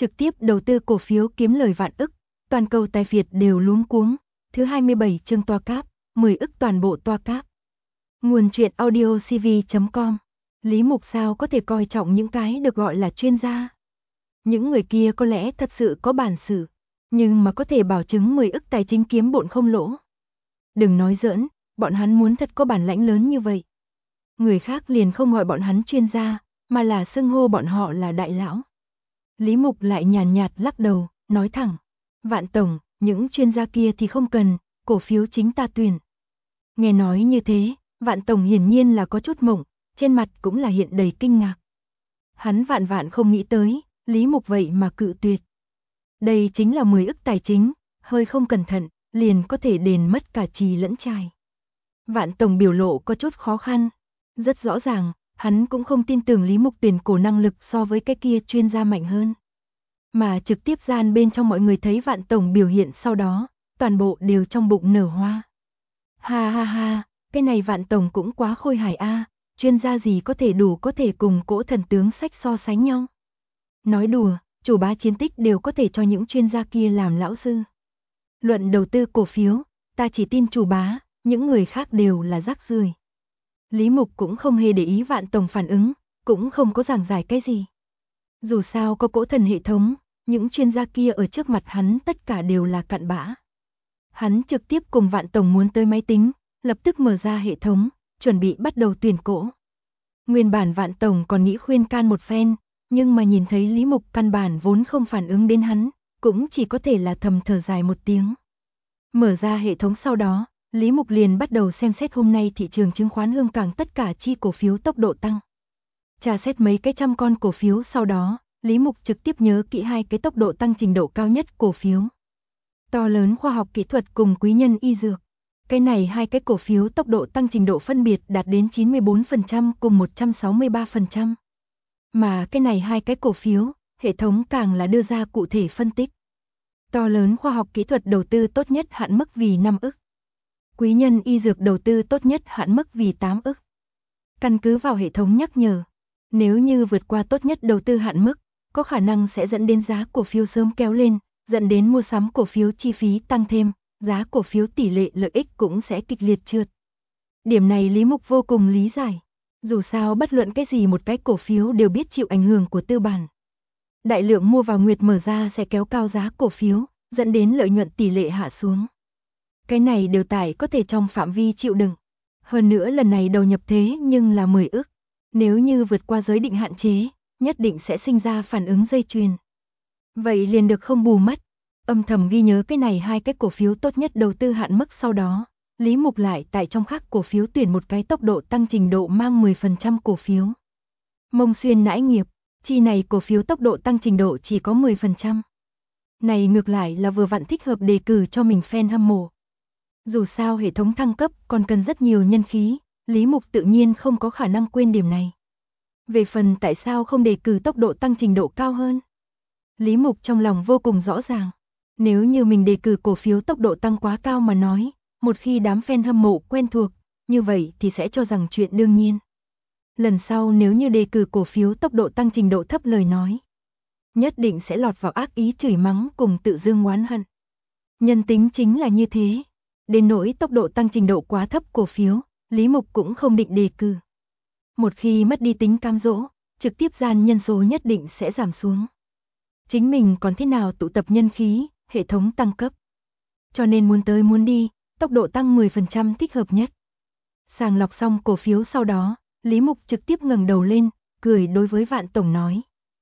trực tiếp đầu tư cổ phiếu kiếm lời vạn ức, toàn cầu tài Việt đều luống cuống. Thứ 27 chương toa cáp, 10 ức toàn bộ toa cáp. Nguồn truyện audiocv.com. Lý Mục sao có thể coi trọng những cái được gọi là chuyên gia. Những người kia có lẽ thật sự có bản sự, nhưng mà có thể bảo chứng 10 ức tài chính kiếm bộn không lỗ. Đừng nói giỡn, bọn hắn muốn thật có bản lãnh lớn như vậy. Người khác liền không gọi bọn hắn chuyên gia, mà là xưng hô bọn họ là đại lão. Lý Mục lại nhàn nhạt lắc đầu, nói thẳng. Vạn tổng, những chuyên gia kia thì không cần, cổ phiếu chính ta tuyển. Nghe nói như thế, Vạn tổng hiển nhiên là có chút mộng, trên mặt cũng là hiện đầy kinh ngạc. Hắn vạn không nghĩ tới, Lý Mục vậy mà cự tuyệt. Đây chính là 10 ức tài chính, hơi không cẩn thận, liền có thể đền mất cả trì lẫn trài. Vạn tổng biểu lộ có chút khó khăn. Rất rõ ràng, hắn cũng không tin tưởng Lý Mục tuyển cổ năng lực so với cái kia chuyên gia mạnh hơn. Mà trực tiếp gian bên trong mọi người thấy Vạn tổng biểu hiện sau đó, toàn bộ đều trong bụng nở hoa. Ha ha ha, cái này Vạn tổng cũng quá khôi hài a, chuyên gia gì có thể cùng cỗ thần tướng sách so sánh nhau. Nói đùa, chủ bá chiến tích đều có thể cho những chuyên gia kia làm lão sư. Luận đầu tư cổ phiếu, ta chỉ tin chủ bá, những người khác đều là rác rưởi. Lý Mục cũng không hề để ý Vạn tổng phản ứng, cũng không có giảng giải cái gì. Dù sao có cỗ thần hệ thống, những chuyên gia kia ở trước mặt hắn tất cả đều là cặn bã. Hắn trực tiếp cùng Vạn tổng muốn tới máy tính, lập tức mở ra hệ thống, chuẩn bị bắt đầu tuyển cỗ. Nguyên bản Vạn tổng còn nghĩ khuyên can một phen, nhưng mà nhìn thấy Lý Mục căn bản vốn không phản ứng đến hắn, cũng chỉ có thể là thầm thở dài một tiếng. Mở ra hệ thống sau đó, Lý Mục liền bắt đầu xem xét hôm nay thị trường chứng khoán Hương Cảng tất cả chi cổ phiếu tốc độ tăng. Tra xét mấy cái trăm con cổ phiếu sau đó, Lý Mục trực tiếp nhớ kỹ hai cái tốc độ tăng trình độ cao nhất cổ phiếu. To lớn khoa học kỹ thuật cùng quý nhân y dược. Cái này hai cái cổ phiếu tốc độ tăng trình độ phân biệt đạt đến 94% cùng 163%. Mà cái này hai cái cổ phiếu, hệ thống càng là đưa ra cụ thể phân tích. To lớn khoa học kỹ thuật đầu tư tốt nhất hạn mức vì 5 ức. Quý nhân y dược đầu tư tốt nhất hạn mức vì 8 ức. Căn cứ vào hệ thống nhắc nhở, nếu như vượt qua tốt nhất đầu tư hạn mức, có khả năng sẽ dẫn đến giá cổ phiếu sớm kéo lên, dẫn đến mua sắm cổ phiếu chi phí tăng thêm, giá cổ phiếu tỷ lệ lợi ích cũng sẽ kịch liệt trượt. Điểm này Lý Mục vô cùng lý giải. Dù sao bất luận cái gì một cái cổ phiếu đều biết chịu ảnh hưởng của tư bản. Đại lượng mua vào nguyệt mở ra sẽ kéo cao giá cổ phiếu, dẫn đến lợi nhuận tỷ lệ hạ xuống. Cái này đều tại có thể trong phạm vi chịu đựng. Hơn nữa lần này đầu nhập thế nhưng là 10 ức. Nếu như vượt qua giới định hạn chế, nhất định sẽ sinh ra phản ứng dây chuyền. Vậy liền được không bù mất. Âm thầm ghi nhớ cái này hai cái cổ phiếu tốt nhất đầu tư hạn mức sau đó. Lý Mục lại tại trong khác cổ phiếu tuyển một cái tốc độ tăng trình độ mang 10% cổ phiếu. Mông Xuyên nãi nghiệp, chi này cổ phiếu tốc độ tăng trình độ chỉ có 10%. Này ngược lại là vừa vặn thích hợp đề cử cho mình fan hâm mộ. Dù sao hệ thống thăng cấp còn cần rất nhiều nhân khí, Lý Mục tự nhiên không có khả năng quên điểm này. Về phần tại sao không đề cử tốc độ tăng trình độ cao hơn? Lý Mục trong lòng vô cùng rõ ràng. Nếu như mình đề cử cổ phiếu tốc độ tăng quá cao mà nói, một khi đám fan hâm mộ quen thuộc, như vậy thì sẽ cho rằng chuyện đương nhiên. Lần sau nếu như đề cử cổ phiếu tốc độ tăng trình độ thấp lời nói, nhất định sẽ lọt vào ác ý chửi mắng cùng tự dưng oán hận. Nhân tính chính là như thế. Đến nỗi tốc độ tăng trình độ quá thấp cổ phiếu, Lý Mục cũng không định đề cử. Một khi mất đi tính cám dỗ, trực tiếp gian nhân số nhất định sẽ giảm xuống. Chính mình còn thế nào tụ tập nhân khí, hệ thống tăng cấp. Cho nên muốn tới muốn đi, tốc độ tăng 10% thích hợp nhất. Sàng lọc xong cổ phiếu sau đó, Lý Mục trực tiếp ngẩng đầu lên, cười đối với Vạn tổng nói.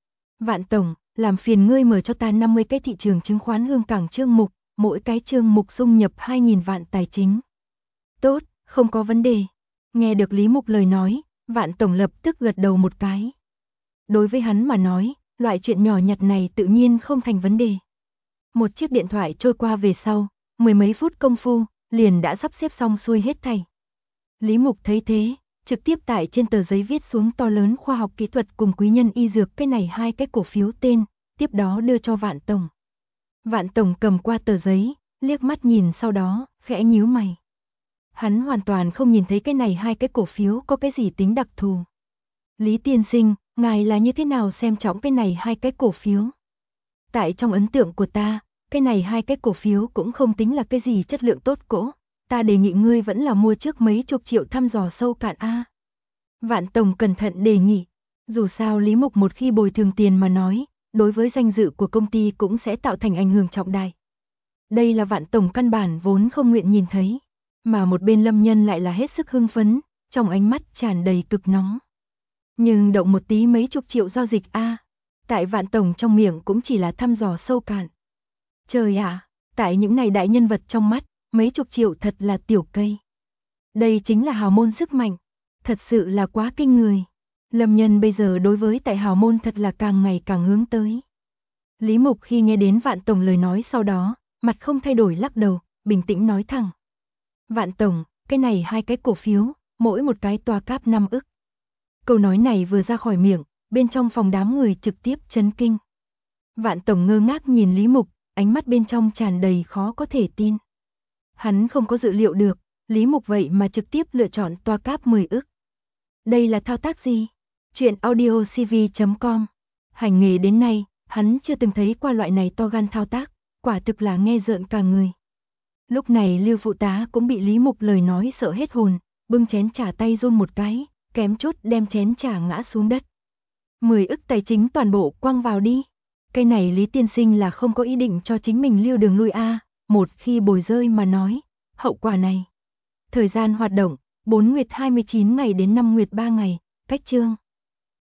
Vạn tổng, làm phiền ngươi mở cho ta 50 cái thị trường chứng khoán Hương Cảng chương mục, mỗi cái chương mục dung nhập 2.000 vạn tài chính. Tốt, không có vấn đề. Nghe được Lý Mục lời nói, Vạn tổng lập tức gật đầu một cái. Đối với hắn mà nói, loại chuyện nhỏ nhặt này tự nhiên không thành vấn đề. Một chiếc điện thoại trôi qua về sau, mười mấy phút công phu, liền đã sắp xếp xong xuôi hết thảy. Lý Mục thấy thế, trực tiếp tại trên tờ giấy viết xuống to lớn khoa học kỹ thuật cùng quý nhân y dược cái này hai cái cổ phiếu tên, tiếp đó đưa cho Vạn tổng. Vạn tổng cầm qua tờ giấy, liếc mắt nhìn sau đó, khẽ nhíu mày. Hắn hoàn toàn không nhìn thấy cái này hai cái cổ phiếu có cái gì tính đặc thù. Lý tiên sinh, ngài là như thế nào xem trọng cái này hai cái cổ phiếu? Tại trong ấn tượng của ta, cái này hai cái cổ phiếu cũng không tính là cái gì chất lượng tốt cỗ. Ta đề nghị ngươi vẫn là mua trước mấy chục triệu thăm dò sâu cạn a. Vạn Tổng cẩn thận đề nghị. Dù sao Lý Mục một khi bồi thường tiền mà nói, đối với danh dự của công ty cũng sẽ tạo thành ảnh hưởng trọng đại. Đây là Vạn Tổng căn bản vốn không nguyện nhìn thấy. Mà một bên Lâm Nhân lại là hết sức hưng phấn, trong ánh mắt tràn đầy cực nóng. Nhưng động một tí mấy chục triệu giao dịch a, tại Vạn Tổng trong miệng cũng chỉ là thăm dò sâu cạn. Trời ạ, tại những này đại nhân vật trong mắt, mấy chục triệu thật là tiểu cây. Đây chính là hào môn sức mạnh, thật sự là quá kinh người. Lâm Nhân bây giờ đối với tại hào môn thật là càng ngày càng hướng tới. Lý Mục khi nghe đến Vạn Tổng lời nói sau đó, mặt không thay đổi lắc đầu, bình tĩnh nói thẳng. Vạn Tổng, cái này hai cái cổ phiếu, mỗi một cái toa cáp 5 ức. Câu nói này vừa ra khỏi miệng, bên trong phòng đám người trực tiếp chấn kinh. Vạn Tổng ngơ ngác nhìn Lý Mục, ánh mắt bên trong tràn đầy khó có thể tin. Hắn không có dự liệu được, Lý Mục vậy mà trực tiếp lựa chọn toa cáp 10 ức. Đây là thao tác gì? Chuyện audiocv.com. Hành nghề đến nay, hắn chưa từng thấy qua loại này to gan thao tác, quả thực là nghe rợn cả người. Lúc này Lưu phụ tá cũng bị Lý Mục lời nói sợ hết hồn, bưng chén trà tay run một cái, kém chút đem chén trà ngã xuống đất. 10 ức tài chính toàn bộ quăng vào đi. Cái này Lý tiên sinh là không có ý định cho chính mình lưu đường lui a, một khi bồi rơi mà nói, hậu quả này. Thời gian hoạt động, 4 nguyệt 29 ngày đến 5 nguyệt 3 ngày, cách chương.